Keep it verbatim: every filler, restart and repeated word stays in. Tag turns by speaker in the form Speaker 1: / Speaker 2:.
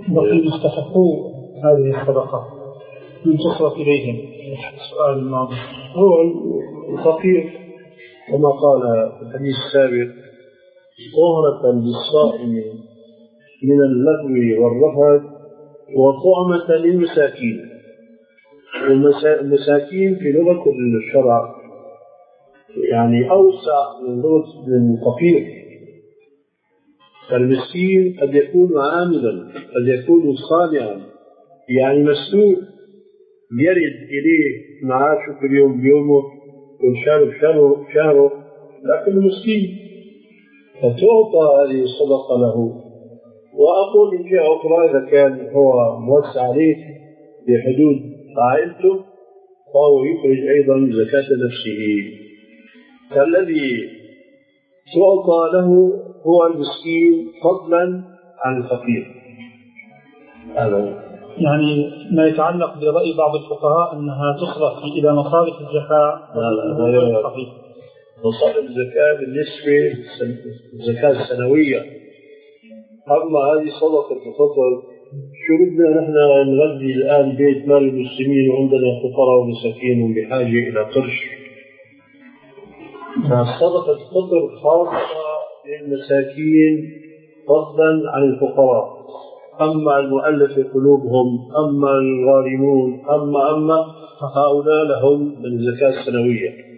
Speaker 1: وقيل استحقوا هذه الصدقة من تصرف إليهم. السؤال الماضي
Speaker 2: هو الفقير كما قال في الحديث السابق طهرة للصائم من اللغو والرفث وطعمة للمساكين. المساكين في لغة الشرع يعني أوسع من لغة الفقير. فالمسكين قد يكون عاملا، قد يكون صانعا، يعني مسؤول يرد إليه معاشه في اليوم بيومه والشهر بشهره شهره، لكن مسكين فتعطى هذه الصدقة له. وأقول إن جهة أخرى إذا كان هو موسع عليه بحدود عائلته فهو يخرج أيضا زكاة نفسه. فالذي تعطى له هو المسكين فضلا عن الفقير. هذا
Speaker 1: يعني ما يتعلق برأي بعض الفقهاء أنها تصرف إلى مصارف الزكاة.
Speaker 2: لا لا صحيح. مصارف الزكاة بالنسبة للزكاة السنوية. أما هذه صدقة الفطر شو بدنا نحن نغذي الآن بيت مال المسلمين وعندنا فقراء ومساكين بحاجة إلى قرش. فصدقة الفطر خاصة للمساكين فضلا عن الفقراء. أما المؤلف قلوبهم، أما الغارمون، أما أما هؤلاء لهم من الزكاة السنوية.